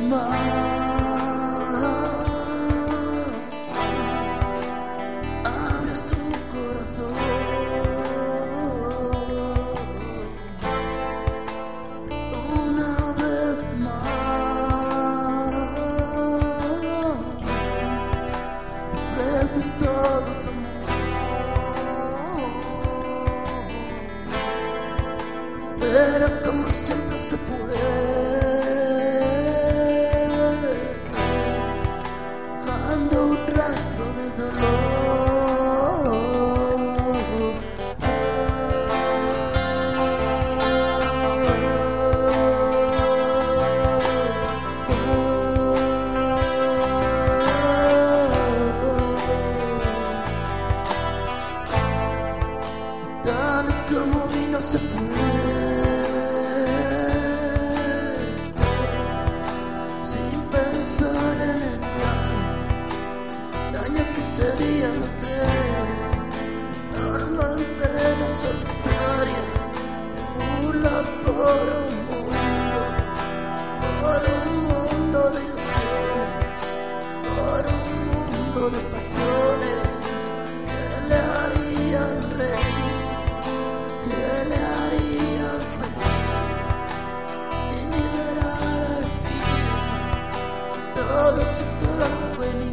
más abres tu corazón, una vez más ofreces todo tu amor, pero como siempre se fue, dejando un rastro de dolor. Tal como vino se fue, sin pensar en el daño que ese día noté. Alma en pena solitaria, burla por un mundo de ilusiones, por un mundo de pasiones que le harían reír, que le harían feliz y liberar al fin todo su dolor juvenil.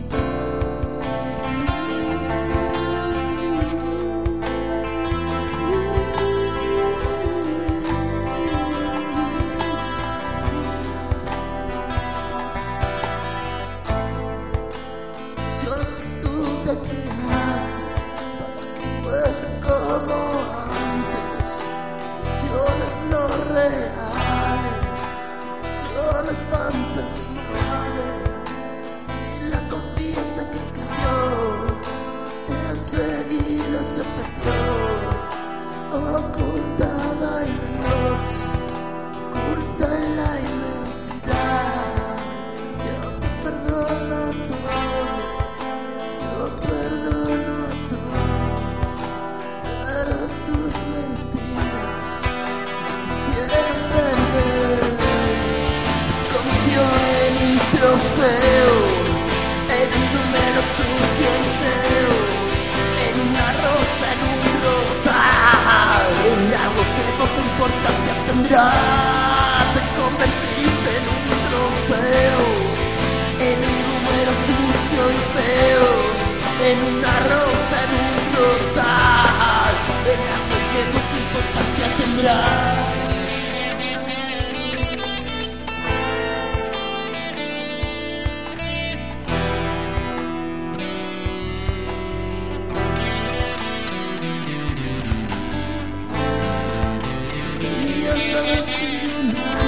Que tú te creaste para que fuese como antes, ilusiones no reales, ilusiones fantasmales, y la confianza que perdió enseguida se perdió, ocultada en la noche, oculta en la inmensidad. Yo te perdono todo, perdono a todos, pero tus mentiras me quieren perder. Te convirtió en un trofeo, en un número sucio y feo, en una rosa, en un rosal, en algo que poca importancia tendrá. Te convertiste en un trofeo, en un número sucio y feo, en una rosa, en un rosal, en algo que poca importancia tendrá. Y ya sabes si una